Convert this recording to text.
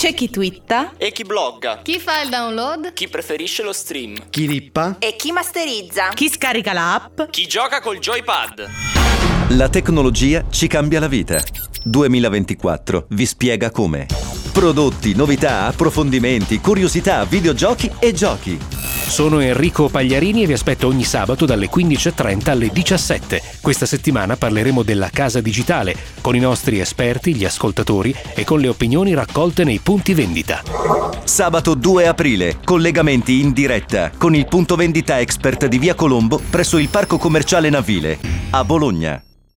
C'è chi twitta e chi blogga, chi fa il download, chi preferisce lo stream, chi rippa e chi masterizza, chi scarica l'app, chi gioca col joypad. La tecnologia ci cambia la vita. 2024 vi spiega come. Prodotti, novità, approfondimenti, curiosità, videogiochi e giochi. Sono Enrico Pagliarini e vi aspetto ogni sabato dalle 15:30 alle 17. Questa settimana parleremo della casa digitale, con i nostri esperti, gli ascoltatori e con le opinioni raccolte nei punti vendita. Sabato 2 aprile, collegamenti in diretta con il punto vendita expert di Via Colombo presso il Parco Commerciale Navile, a Bologna.